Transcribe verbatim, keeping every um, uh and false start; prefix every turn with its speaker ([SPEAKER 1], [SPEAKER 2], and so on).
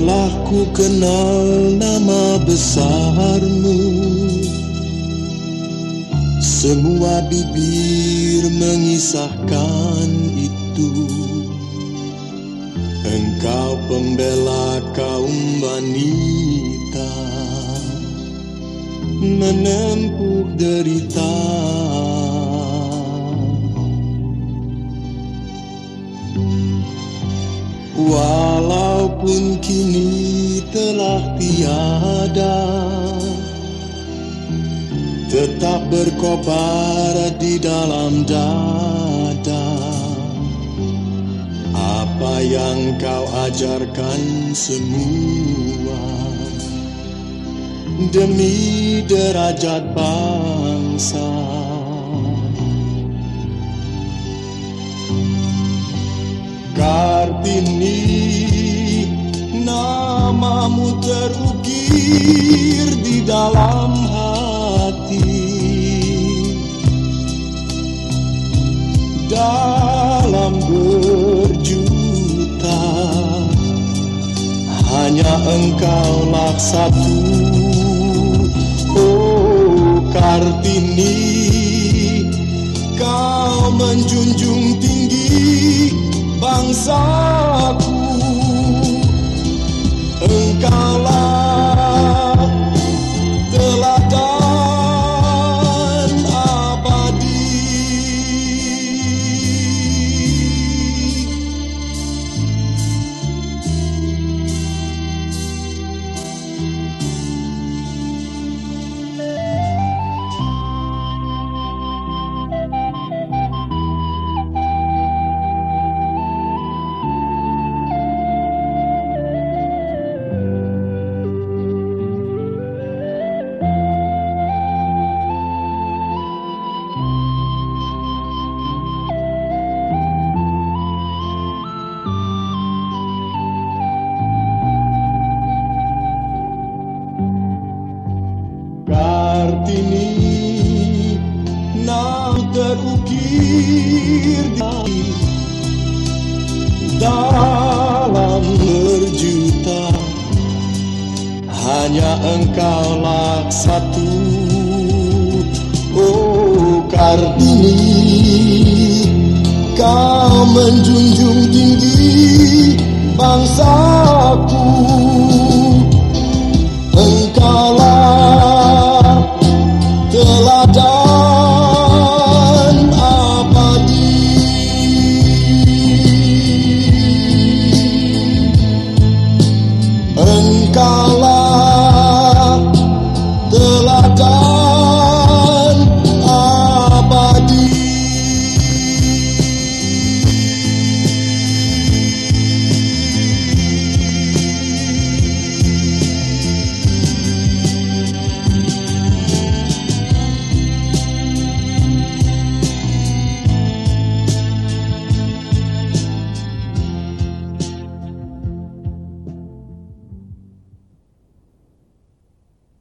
[SPEAKER 1] Telah ku kenal nama besarmu, semua bibir mengisahkan itu. Engkau pembela kaum wanita, menempuh derita. Walaupun kini telah tiada, tetap berkobar di dalam dada. Apa yang kau ajarkan semua demi derajat bangsa. Kartini, namamu terukir di dalam hati, dalam berjuta hanya engkaulah satu. Oh Kartini, kau menjunjung tinggi bangsaku. Engkaulah teladan abadi. Kartini, nam terukir di dalam berjuta, hanya engkaulah satu. Oh Kartini, kau menjunjung tinggi bangsaku. Engkaulah teladan abadi. Engkaulah